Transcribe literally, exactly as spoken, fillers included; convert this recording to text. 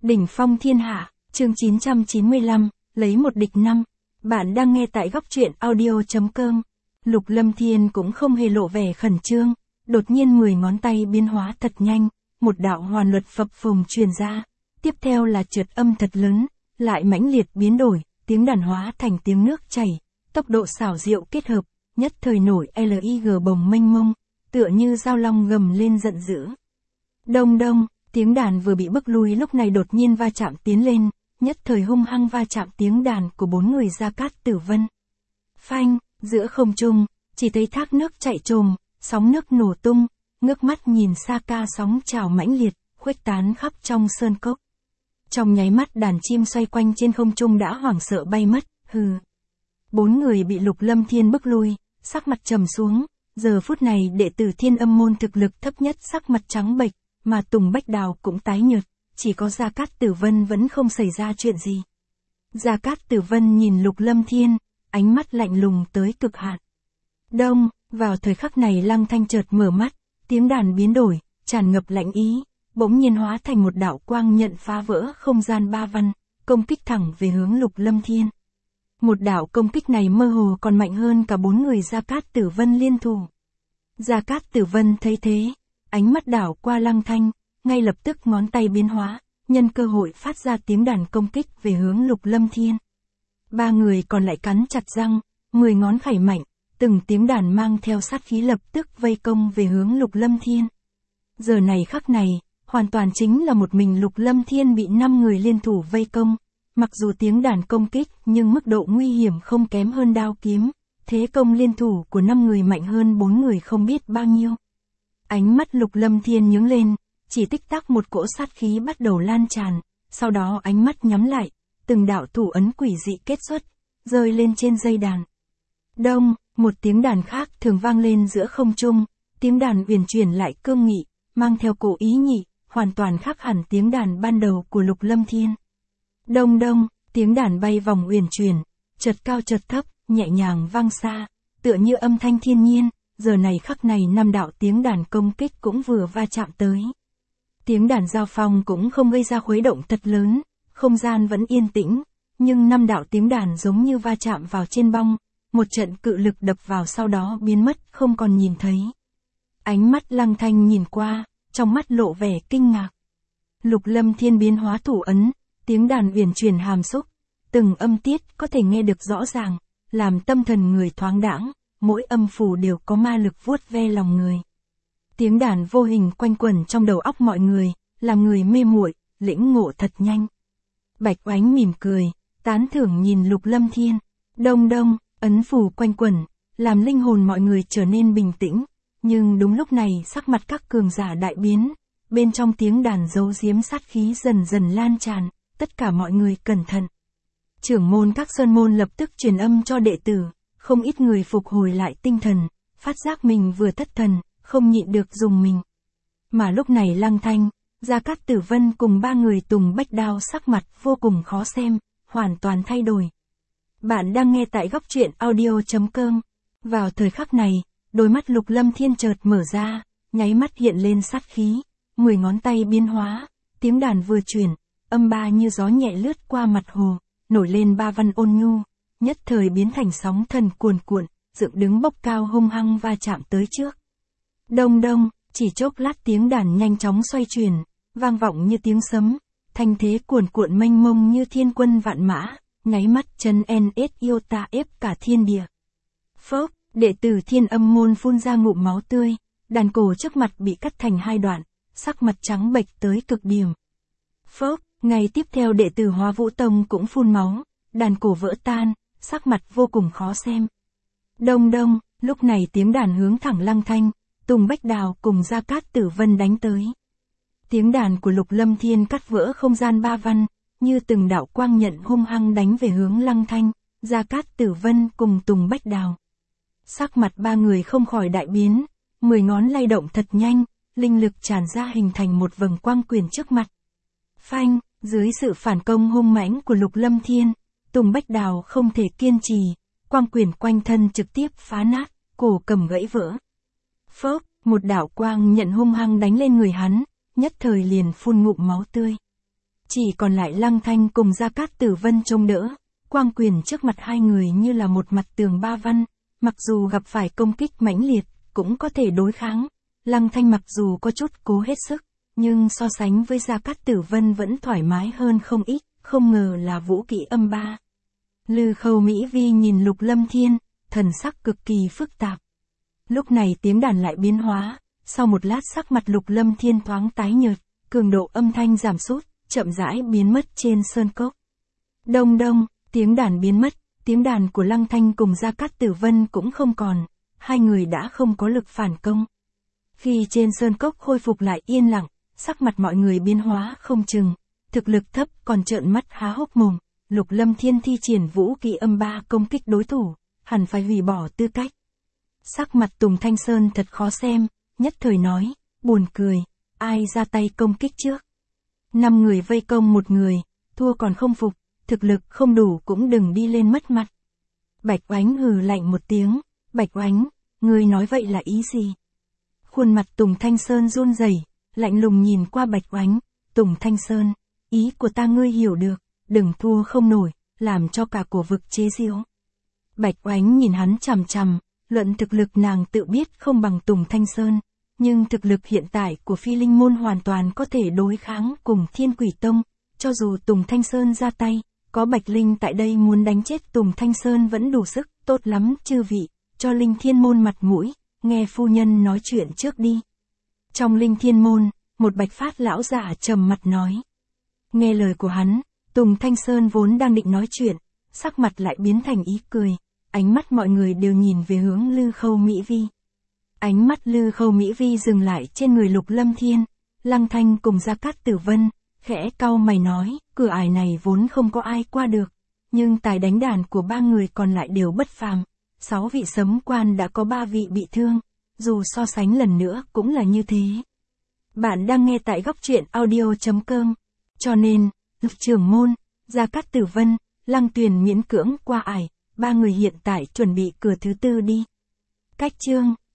Đỉnh phong thiên hạ, chương chín trăm chín mươi lăm, lấy một địch năm. Bạn đang nghe tại góc truyện audio.com. Lục Lâm Thiên cũng không hề lộ vẻ khẩn trương, đột nhiên mười ngón tay biến hóa thật nhanh, một đạo hoàn luật phập phồng truyền ra, tiếp theo là trượt âm thật lớn, lại mãnh liệt biến đổi, tiếng đàn hóa thành tiếng nước chảy, tốc độ xảo diệu kết hợp, nhất thời nổi lig bồng mênh mông, tựa như dao long gầm lên giận dữ. Đông đông, tiếng đàn vừa bị bức lui lúc này đột nhiên va chạm tiến lên, nhất thời hung hăng va chạm tiếng đàn của bốn người Gia Cát Tử Vân. Phanh, giữa không trung, chỉ thấy thác nước chạy trồm, sóng nước nổ tung, ngước mắt nhìn xa ca sóng trào mãnh liệt, khuếch tán khắp trong sơn cốc. Trong nháy mắt đàn chim xoay quanh trên không trung đã hoảng sợ bay mất, hừ. Bốn người bị Lục Lâm Thiên bức lui, sắc mặt trầm xuống, giờ phút này đệ tử Thiên Âm môn thực lực thấp nhất sắc mặt trắng bệch, mà Tùng Bách Đào cũng tái nhợt, chỉ có Gia Cát Tử Vân vẫn không xảy ra chuyện gì. Gia Cát Tử Vân nhìn Lục Lâm Thiên, ánh mắt lạnh lùng tới cực hạn. Đông, vào thời khắc này Lăng Thanh chợt mở mắt, tiếng đàn biến đổi, tràn ngập lạnh ý, bỗng nhiên hóa thành một đạo quang nhận phá vỡ không gian ba văn, công kích thẳng về hướng Lục Lâm Thiên. Một đạo công kích này mơ hồ còn mạnh hơn cả bốn người Gia Cát Tử Vân liên thủ. Gia Cát Tử Vân thấy thế, ánh mắt đảo qua Lăng Thanh, ngay lập tức ngón tay biến hóa, nhân cơ hội phát ra tiếng đàn công kích về hướng Lục Lâm Thiên. Ba người còn lại cắn chặt răng, mười ngón khẩy mạnh, từng tiếng đàn mang theo sát khí lập tức vây công về hướng Lục Lâm Thiên. Giờ này khắc này, hoàn toàn chính là một mình Lục Lâm Thiên bị năm người liên thủ vây công, mặc dù tiếng đàn công kích nhưng mức độ nguy hiểm không kém hơn đao kiếm, thế công liên thủ của năm người mạnh hơn bốn người không biết bao nhiêu. Ánh mắt Lục Lâm Thiên nhướng lên, chỉ tích tắc một cỗ sát khí bắt đầu lan tràn, sau đó ánh mắt nhắm lại, từng đạo thủ ấn quỷ dị kết xuất, rơi lên trên dây đàn. Đông, một tiếng đàn khác thường vang lên giữa không trung, tiếng đàn uyển chuyển lại cương nghị, mang theo cổ ý nhị, hoàn toàn khác hẳn tiếng đàn ban đầu của Lục Lâm Thiên. Đông đông, tiếng đàn bay vòng uyển chuyển, chợt cao chợt thấp, nhẹ nhàng vang xa, tựa như âm thanh thiên nhiên. Giờ này khắc này năm đạo tiếng đàn công kích cũng vừa va chạm tới. Tiếng đàn giao phong cũng không gây ra khuấy động thật lớn, không gian vẫn yên tĩnh, nhưng năm đạo tiếng đàn giống như va chạm vào trên bong, một trận cự lực đập vào sau đó biến mất không còn nhìn thấy. Ánh mắt Lăng Thanh nhìn qua, trong mắt lộ vẻ kinh ngạc. Lục Lâm Thiên biến hóa thủ ấn, tiếng đàn uyển chuyển hàm xúc, từng âm tiết có thể nghe được rõ ràng, làm tâm thần người thoáng đãng. Mỗi âm phủ đều có ma lực vuốt ve lòng người. Tiếng đàn vô hình quanh quẩn trong đầu óc mọi người, làm người mê muội, lĩnh ngộ thật nhanh. Bạch Oánh mỉm cười, tán thưởng nhìn Lục Lâm Thiên. Đông đông, ấn phủ quanh quẩn, làm linh hồn mọi người trở nên bình tĩnh. Nhưng đúng lúc này sắc mặt các cường giả đại biến, bên trong tiếng đàn giấu giếm sát khí dần dần lan tràn, tất cả mọi người cẩn thận. Trưởng môn các sơn môn lập tức truyền âm cho đệ tử. Không ít người phục hồi lại tinh thần, phát giác mình vừa thất thần, không nhịn được dùng mình. Mà lúc này Lăng Thanh, Gia Cát Tử Vân cùng ba người Tùng Bách Đao sắc mặt vô cùng khó xem, hoàn toàn thay đổi. Bạn đang nghe tại góc truyện audio.com. Vào thời khắc này, đôi mắt Lục Lâm Thiên chợt mở ra, nháy mắt hiện lên sát khí, mười ngón tay biến hóa, tiếng đàn vừa chuyển, âm ba như gió nhẹ lướt qua mặt hồ, nổi lên ba văn ôn nhu. Nhất thời biến thành sóng thần cuồn cuộn, dựng đứng bốc cao hung hăng va chạm tới trước. Đông đông, chỉ chốc lát tiếng đàn nhanh chóng xoay chuyển, vang vọng như tiếng sấm, thanh thế cuồn cuộn mênh mông như thiên quân vạn mã, nháy mắt chân en ét iota ép cả thiên địa. Phốc, đệ tử Thiên Âm môn phun ra ngụm máu tươi, đàn cổ trước mặt bị cắt thành hai đoạn, sắc mặt trắng bệch tới cực điểm. Phốc, ngày tiếp theo đệ tử Hóa Vũ Tông cũng phun máu, đàn cổ vỡ tan. Sắc mặt vô cùng khó xem. Đông đông, lúc này tiếng đàn hướng thẳng Lăng Thanh, Tùng Bách Đào cùng Gia Cát Tử Vân đánh tới. Tiếng đàn của Lục Lâm Thiên cắt vỡ không gian ba văn, như từng đạo quang nhận hung hăng đánh về hướng Lăng Thanh, Gia Cát Tử Vân cùng Tùng Bách Đào. Sắc mặt ba người không khỏi đại biến, mười ngón lay động thật nhanh, linh lực tràn ra hình thành một vầng quang quyền trước mặt. Phanh, dưới sự phản công hung mãnh của Lục Lâm Thiên, Tùng Bách Đào không thể kiên trì, quang quyền quanh thân trực tiếp phá nát, cổ cầm gãy vỡ. Phốc, một đạo quang nhận hung hăng đánh lên người hắn, nhất thời liền phun ngụm máu tươi. Chỉ còn lại Lăng Thanh cùng Gia Cát Tử Vân trông đỡ, quang quyền trước mặt hai người như là một mặt tường ba văn, mặc dù gặp phải công kích mãnh liệt, cũng có thể đối kháng. Lăng Thanh mặc dù có chút cố hết sức, nhưng so sánh với Gia Cát Tử Vân vẫn thoải mái hơn không ít, không ngờ là vũ kỹ âm ba. Lư Khâu Mỹ Vi nhìn Lục Lâm Thiên, thần sắc cực kỳ phức tạp. Lúc này tiếng đàn lại biến hóa, sau một lát sắc mặt Lục Lâm Thiên thoáng tái nhợt, cường độ âm thanh giảm sút, chậm rãi biến mất trên sơn cốc. Đông đông, tiếng đàn biến mất, tiếng đàn của Lăng Thanh cùng Gia Cát Tử Vân cũng không còn, hai người đã không có lực phản công. Khi trên sơn cốc khôi phục lại yên lặng, sắc mặt mọi người biến hóa không chừng, thực lực thấp còn trợn mắt há hốc mồm. Lục Lâm Thiên thi triển vũ kỹ âm ba công kích đối thủ, hẳn phải hủy bỏ tư cách. Sắc mặt Tùng Thanh Sơn thật khó xem, nhất thời nói, buồn cười, ai ra tay công kích trước. Năm người vây công một người, thua còn không phục, thực lực không đủ cũng đừng đi lên mất mặt. Bạch Oánh hừ lạnh một tiếng, Bạch Oánh, ngươi nói vậy là ý gì? Khuôn mặt Tùng Thanh Sơn run rẩy, lạnh lùng nhìn qua Bạch Oánh, Tùng Thanh Sơn, ý của ta ngươi hiểu được, đừng thua không nổi, làm cho cả cổ vực chế giễu. Bạch Oánh nhìn hắn chằm chằm, luận thực lực nàng tự biết không bằng Tùng Thanh Sơn, nhưng thực lực hiện tại của Phi Linh Môn hoàn toàn có thể đối kháng cùng Thiên Quỷ Tông, cho dù Tùng Thanh Sơn ra tay, có Bạch Linh tại đây muốn đánh chết Tùng Thanh Sơn vẫn đủ sức, tốt lắm chư vị, cho Linh Thiên Môn mặt mũi, nghe phu nhân nói chuyện trước đi. Trong Linh Thiên Môn, một Bạch Phát lão giả trầm mặt nói. Nghe lời của hắn, Tùng Thanh Sơn vốn đang định nói chuyện, sắc mặt lại biến thành ý cười, ánh mắt mọi người đều nhìn về hướng Lư Khâu Mỹ Vi. Ánh mắt Lư Khâu Mỹ Vi dừng lại trên người Lục Lâm Thiên, Lăng Thanh cùng Gia Cát Tử Vân, khẽ cau mày nói, cửa ải này vốn không có ai qua được, nhưng tài đánh đàn của ba người còn lại đều bất phàm, sáu vị sấm quan đã có ba vị bị thương, dù so sánh lần nữa cũng là như thế. Bạn đang nghe tại góc truyện audio chấm com, cho nên, Lục Trưởng Môn, Gia Cát Tử Vân, Lăng Tuyền miễn cưỡng qua ải, ba người hiện tại chuẩn bị cửa thứ tư đi. Cách chương